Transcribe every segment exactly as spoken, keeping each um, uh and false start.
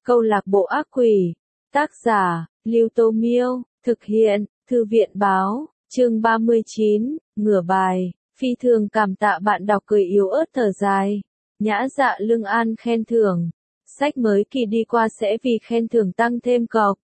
Câu lạc bộ ác quỷ. Tác giả, Lưu Tô Miêu. Thực hiện, Thư viện Báo. Chương ba mươi chín, ngửa bài. Phi thường cảm tạ bạn đọc cười yếu ớt thở dài. Nhã Dạ Lương An khen thưởng. Sách mới kỳ đi qua sẽ vì khen thưởng tăng thêm cọc.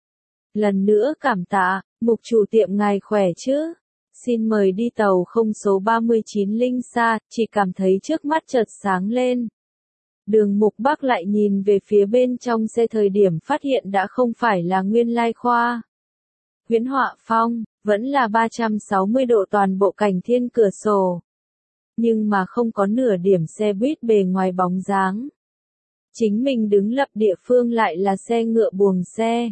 Lần nữa cảm tạ, mục chủ tiệm ngài khỏe chứ? Xin mời đi tàu không số ba mươi chín Linh Sa, chỉ cảm thấy trước mắt chợt sáng lên. Đường Mục Bắc lại nhìn về phía bên trong xe thời điểm phát hiện đã không phải là nguyên lai khoa. Huyễn Họa Phong, vẫn là ba trăm sáu mươi độ toàn bộ cảnh thiên cửa sổ. Nhưng mà không có nửa điểm xe buýt bề ngoài bóng dáng. Chính mình đứng lập địa phương lại là xe ngựa buồng xe.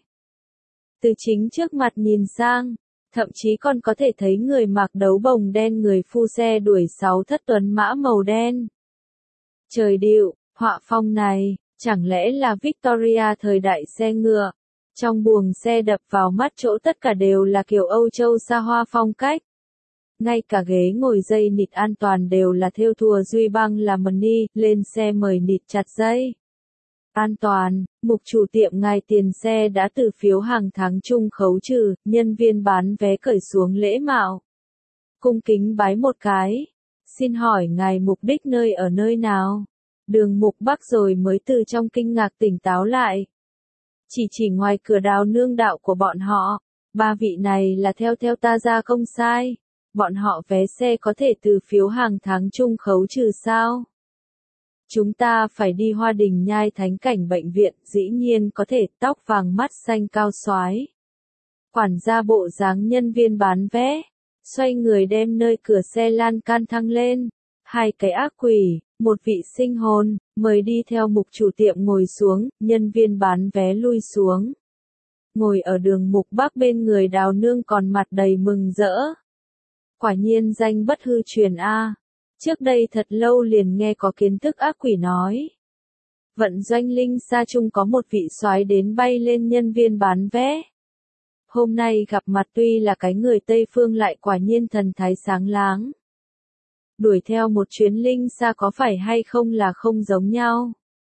Từ chính trước mặt nhìn sang, thậm chí còn có thể thấy người mặc đấu bồng đen người phu xe đuổi sáu thất tuấn mã màu đen. Trời điệu, họa phong này, chẳng lẽ là Victoria thời đại xe ngựa? Trong buồng xe đập vào mắt chỗ tất cả đều là kiểu Âu Châu xa hoa phong cách. Ngay cả ghế ngồi dây nịt an toàn đều là thêu thùa duy băng là mani, lên xe mời nịt chặt dây. An toàn, mục chủ tiệm ngài tiền xe đã từ phiếu hàng tháng chung khấu trừ, nhân viên bán vé cởi xuống lễ mạo. Cung kính bái một cái. Xin hỏi ngài mục đích nơi ở nơi nào? Đường Mục Bắc rồi mới từ trong kinh ngạc tỉnh táo lại. Chỉ chỉ ngoài cửa Đào Nương đạo của bọn họ, ba vị này là theo theo ta ra không sai. Bọn họ vé xe có thể từ phiếu hàng tháng chung khấu trừ sao? Chúng ta phải đi Hoa Đình Nhai Thánh Cảnh bệnh viện, dĩ nhiên có thể, tóc vàng mắt xanh cao soái. Quản gia bộ dáng nhân viên bán vé, xoay người đem nơi cửa xe lan can thăng lên. Hai cái ác quỷ, một vị sinh hồn, mời đi theo mục chủ tiệm ngồi xuống, nhân viên bán vé lui xuống. Ngồi ở Đường Mục Bắc bên người Đào Nương còn mặt đầy mừng rỡ. Quả nhiên danh bất hư truyền a. Trước đây thật lâu liền nghe có kiến thức ác quỷ nói. Vận doanh Linh Sa chung có một vị soái đến bay lên nhân viên bán vé. Hôm nay gặp mặt tuy là cái người Tây Phương lại quả nhiên thần thái sáng láng. Đuổi theo một chuyến Linh Sa có phải hay không là không giống nhau.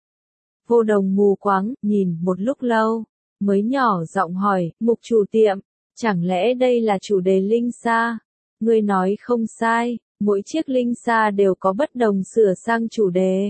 Vô Đồng mù quáng, nhìn một lúc lâu, mới nhỏ giọng hỏi, mục chủ tiệm, chẳng lẽ đây là chủ đề Linh Sa? Ngươi nói không sai. Mỗi chiếc Linh Sa đều có bất đồng sửa sang chủ đề.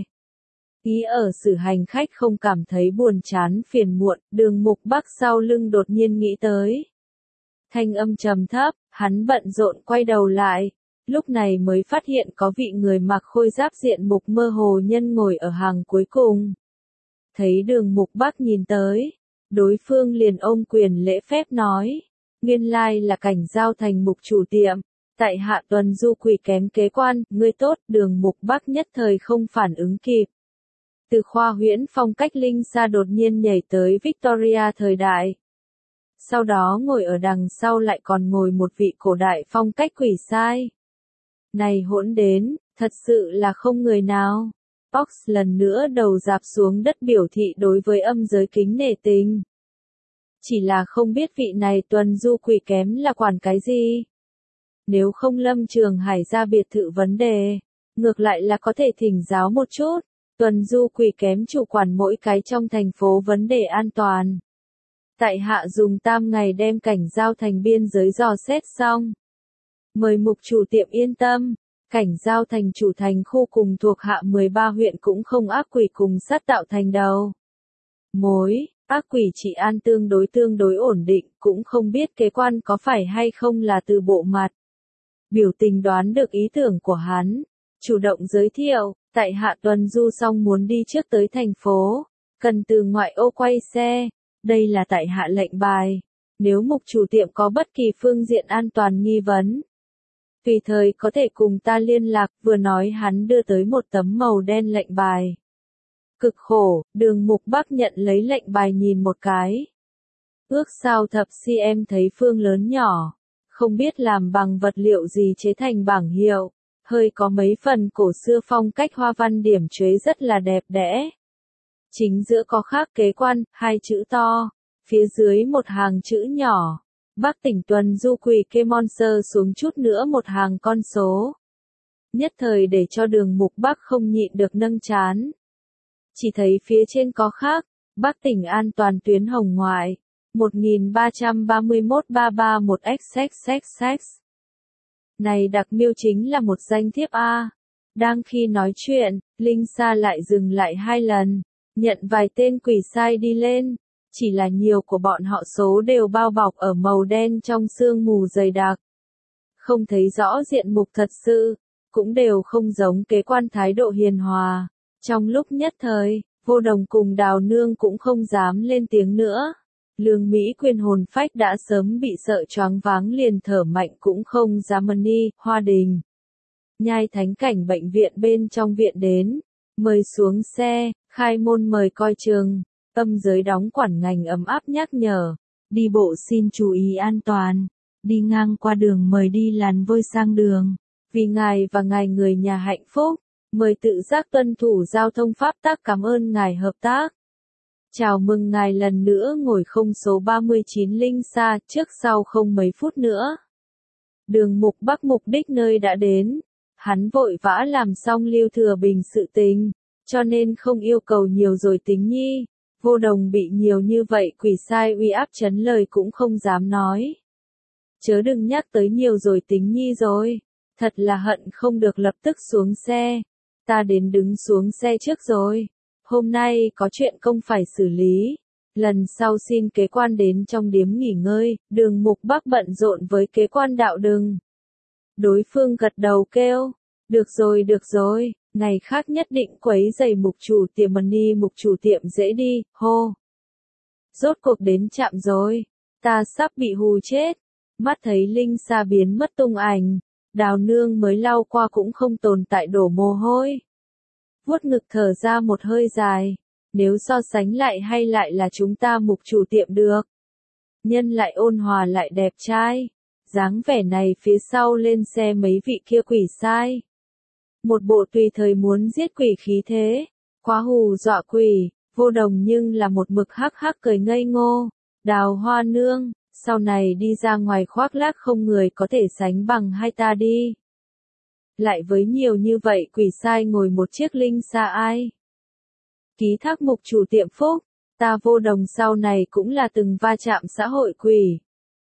Ý ở sử hành khách không cảm thấy buồn chán phiền muộn, Đường Mục Bắc sau lưng đột nhiên nghĩ tới. Thanh âm trầm thấp, hắn bận rộn quay đầu lại, lúc này mới phát hiện có vị người mặc khôi giáp diện mục mơ hồ nhân ngồi ở hàng cuối cùng. Thấy Đường Mục Bắc nhìn tới, đối phương liền ôm quyền lễ phép nói, nguyên lai là Cảnh Giao Thành mục chủ tiệm. Tại hạ Tuần Du quỷ kém kế quan, ngươi tốt, Đường Mục Bắc nhất thời không phản ứng kịp. Từ khoa huyễn phong cách Linh Sa đột nhiên nhảy tới Victoria thời đại. Sau đó ngồi ở đằng sau lại còn ngồi một vị cổ đại phong cách quỷ sai. Này hỗn đến, thật sự là không người nào. Ox lần nữa đầu dạp xuống đất biểu thị đối với âm giới kính nể tình. Chỉ là không biết vị này Tuần Du quỷ kém là quản cái gì. Nếu không Lâm Trường Hải ra biệt thự vấn đề, ngược lại là có thể thỉnh giáo một chút. Tuần Du quỷ kém chủ quản mỗi cái trong thành phố vấn đề an toàn. Tại hạ dùng tam ngày đem Cảnh Giao Thành biên giới dò xét xong. Mời mục chủ tiệm yên tâm, Cảnh Giao Thành chủ thành khu cùng thuộc hạ mười ba huyện cũng không ác quỷ cùng sát tạo thành đầu. Mối, ác quỷ trị an tương đối tương đối ổn định, cũng không biết kế quan có phải hay không là từ bộ mặt. Biểu tình đoán được ý tưởng của hắn, chủ động giới thiệu, tại hạ Tuần Du xong muốn đi trước tới thành phố, cần từ ngoại ô quay xe, đây là tại hạ lệnh bài, nếu mục chủ tiệm có bất kỳ phương diện an toàn nghi vấn. Tùy thời có thể cùng ta liên lạc, vừa nói hắn đưa tới một tấm màu đen lệnh bài. Cực khổ, Đường Mục Bắc nhận lấy lệnh bài nhìn một cái. Ước sao thập cm thấy phương lớn nhỏ. Không biết làm bằng vật liệu gì chế thành bảng hiệu, hơi có mấy phần cổ xưa phong cách hoa văn điểm chuế rất là đẹp đẽ. Chính giữa có khắc kế quan, hai chữ to, phía dưới một hàng chữ nhỏ, Bắc tỉnh Tuần Du quỷ kê monster xuống chút nữa một hàng con số. Nhất thời để cho Đường Mục Bắc không nhịn được nâng trán. Chỉ thấy phía trên có khắc, Bắc tỉnh an toàn tuyến hồng ngoại. một nghìn ba trăm ba mươi mốt ba ba một x x x x. Này đặc miêu chính là một danh thiếp A. Đang khi nói chuyện, Linh Sa lại dừng lại hai lần, nhận vài tên quỷ sai đi lên. Chỉ là nhiều của bọn họ số đều bao bọc ở màu đen trong sương mù dày đặc. Không thấy rõ diện mục thật sự, cũng đều không giống kế quan thái độ hiền hòa. Trong lúc nhất thời, Vô Đồng cùng Đào Nương cũng không dám lên tiếng nữa. Lương Mỹ Quyên hồn phách đã sớm bị sợ choáng váng liền thở mạnh cũng không dám mân ni, Hoa Đình. Nhai thánh cảnh bệnh viện bên trong viện đến, mời xuống xe, khai môn mời coi trường, âm giới đóng quản ngành ấm áp nhắc nhở, đi bộ xin chú ý an toàn, đi ngang qua đường mời đi làn vôi sang đường, vì ngài và ngài người nhà hạnh phúc, mời tự giác tuân thủ giao thông pháp tắc, cảm ơn ngài hợp tác. Chào mừng ngài lần nữa ngồi không số ba mươi chín Linh Sa, trước sau không mấy phút nữa. Đường Mục Bắc mục đích nơi đã đến, hắn vội vã làm xong Lưu Thừa Bình sự tình, cho nên không yêu cầu nhiều rồi tính nhi. Vô Đồng bị nhiều như vậy quỷ sai uy áp chấn lời cũng không dám nói. Chớ đừng nhắc tới nhiều rồi tính nhi rồi, thật là hận không được lập tức xuống xe. Ta đến đứng xuống xe trước rồi. Hôm nay có chuyện công phải xử lý. Lần sau xin kế quan đến trong điếm nghỉ ngơi, Đường Mục Bắc bận rộn với kế quan đạo đừng. Đối phương gật đầu kêu, được rồi được rồi, ngày khác nhất định quấy giày mục chủ tiệm money mục chủ tiệm dễ đi, hô. Rốt cuộc đến chạm rồi, ta sắp bị hù chết, mắt thấy Linh Sa biến mất tung ảnh, Đào Nương mới lau qua cũng không tồn tại đổ mồ hôi. Vuốt ngực thở ra một hơi dài, nếu so sánh lại hay lại là chúng ta mục chủ tiệm được. Nhân lại ôn hòa lại đẹp trai, dáng vẻ này phía sau lên xe mấy vị kia quỷ sai. Một bộ tùy thời muốn giết quỷ khí thế, quá hù dọa quỷ, Vô Đồng nhưng là một mực hắc hắc cười ngây ngô. Đào Hoa Nương, sau này đi ra ngoài khoác lác không người có thể sánh bằng hai ta đi. Lại với nhiều như vậy quỷ sai ngồi một chiếc Linh Sa ai. Ký thác mục chủ tiệm phúc, ta Vô Đồng sau này cũng là từng va chạm xã hội quỷ.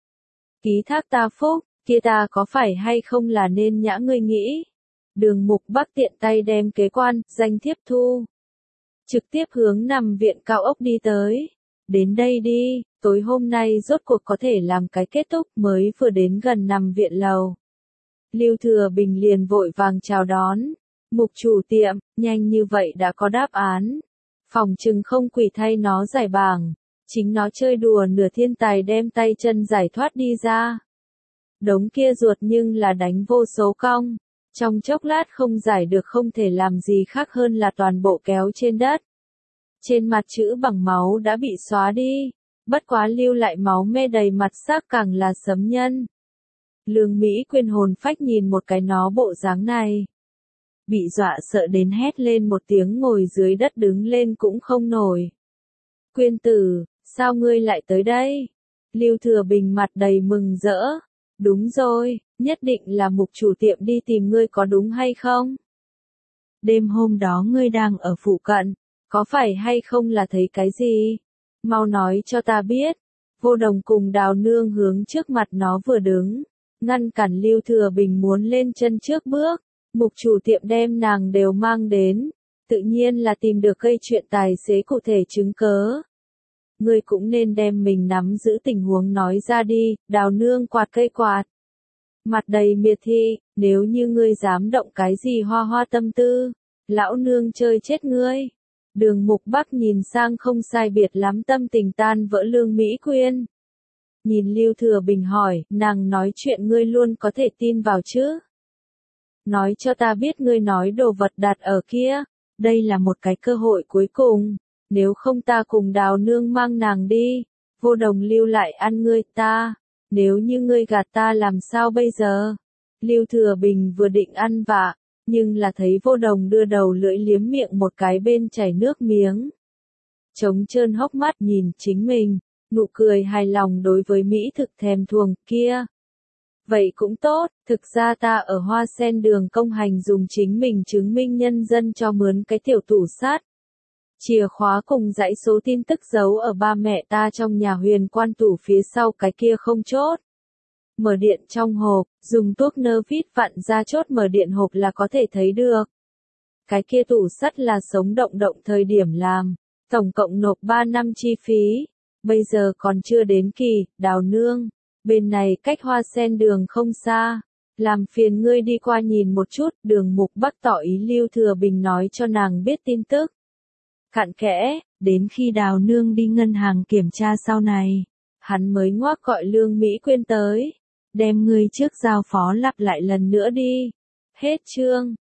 Ký thác ta phúc, kia ta có phải hay không là nên nhã ngươi nghĩ. Đường Mục Bắc tiện tay đem kế quan, danh thiếp thu. Trực tiếp hướng nằm viện cao ốc đi tới. Đến đây đi, tối hôm nay rốt cuộc có thể làm cái kết thúc, mới vừa đến gần nằm viện lầu. Lưu Thừa Bình liền vội vàng chào đón. Mục chủ tiệm, nhanh như vậy đã có đáp án. Phòng chừng không quỷ thay nó giải bảng. Chính nó chơi đùa nửa thiên tài đem tay chân giải thoát đi ra. Đống kia ruột nhưng là đánh vô số cong. Trong chốc lát không giải được không thể làm gì khác hơn là toàn bộ kéo trên đất. Trên mặt chữ bằng máu đã bị xóa đi. Bất quá lưu lại máu me đầy mặt xác càng là sấm nhân. Lương Mỹ Quyên hồn phách nhìn một cái nó bộ dáng này. Bị dọa sợ đến hét lên một tiếng ngồi dưới đất đứng lên cũng không nổi. Quyên tử, sao ngươi lại tới đây? Lưu Thừa Bình mặt đầy mừng rỡ. Đúng rồi, nhất định là mục chủ tiệm đi tìm ngươi có đúng hay không? Đêm hôm đó ngươi đang ở phụ cận, có phải hay không là thấy cái gì? Mau nói cho ta biết. Vô Đồng cùng Đào Nương hướng trước mặt nó vừa đứng, ngăn cản Lưu Thừa Bình muốn lên chân trước bước. Mục chủ tiệm đem nàng đều mang đến, tự nhiên là tìm được gây chuyện tài xế cụ thể chứng cớ. Ngươi cũng nên đem mình nắm giữ tình huống nói ra đi. Đào Nương quạt cây quạt, mặt đầy miệt thị, nếu như ngươi dám động cái gì hoa hoa tâm tư, lão nương chơi chết ngươi. Đường Mục Bắc nhìn sang không sai biệt lắm tâm tình tan vỡ Lương Mỹ Quyên. Nhìn Lưu Thừa Bình hỏi, nàng nói chuyện ngươi luôn có thể tin vào chứ? Nói cho ta biết ngươi nói đồ vật đặt ở kia, đây là một cái cơ hội cuối cùng, nếu không ta cùng Đào Nương mang nàng đi, Vô Đồng lưu lại ăn ngươi ta, nếu như ngươi gạt ta làm sao bây giờ? Lưu Thừa Bình vừa định ăn vạ, nhưng là thấy Vô Đồng đưa đầu lưỡi liếm miệng một cái bên chảy nước miếng. Trống trơn hốc mắt nhìn chính mình, nụ cười hài lòng đối với mỹ thực thèm thuồng kia. Vậy cũng tốt, thực ra ta ở Hoa Sen đường công hành dùng chính mình chứng minh nhân dân cho mướn cái tiểu tủ sắt. Chìa khóa cùng dãy số tin tức giấu ở ba mẹ ta trong nhà huyền quan tủ phía sau cái kia không chốt. Mở điện trong hộp, dùng tuốc nơ vít vặn ra chốt mở điện hộp là có thể thấy được. Cái kia tủ sắt là sống động động thời điểm làm, tổng cộng nộp ba năm chi phí, bây giờ còn chưa đến kỳ, Đào nương, bên này cách Hoa Sen đường không xa, làm phiền ngươi đi qua nhìn một chút, Đường Mục Bắc tỏ ý Lưu Thừa Bình nói cho nàng biết tin tức. Cặn kẽ, đến khi Đào nương đi ngân hàng kiểm tra sau này, hắn mới ngoác gọi Lương Mỹ Quyên tới, đem ngươi trước giao phó lặp lại lần nữa đi. Hết chương.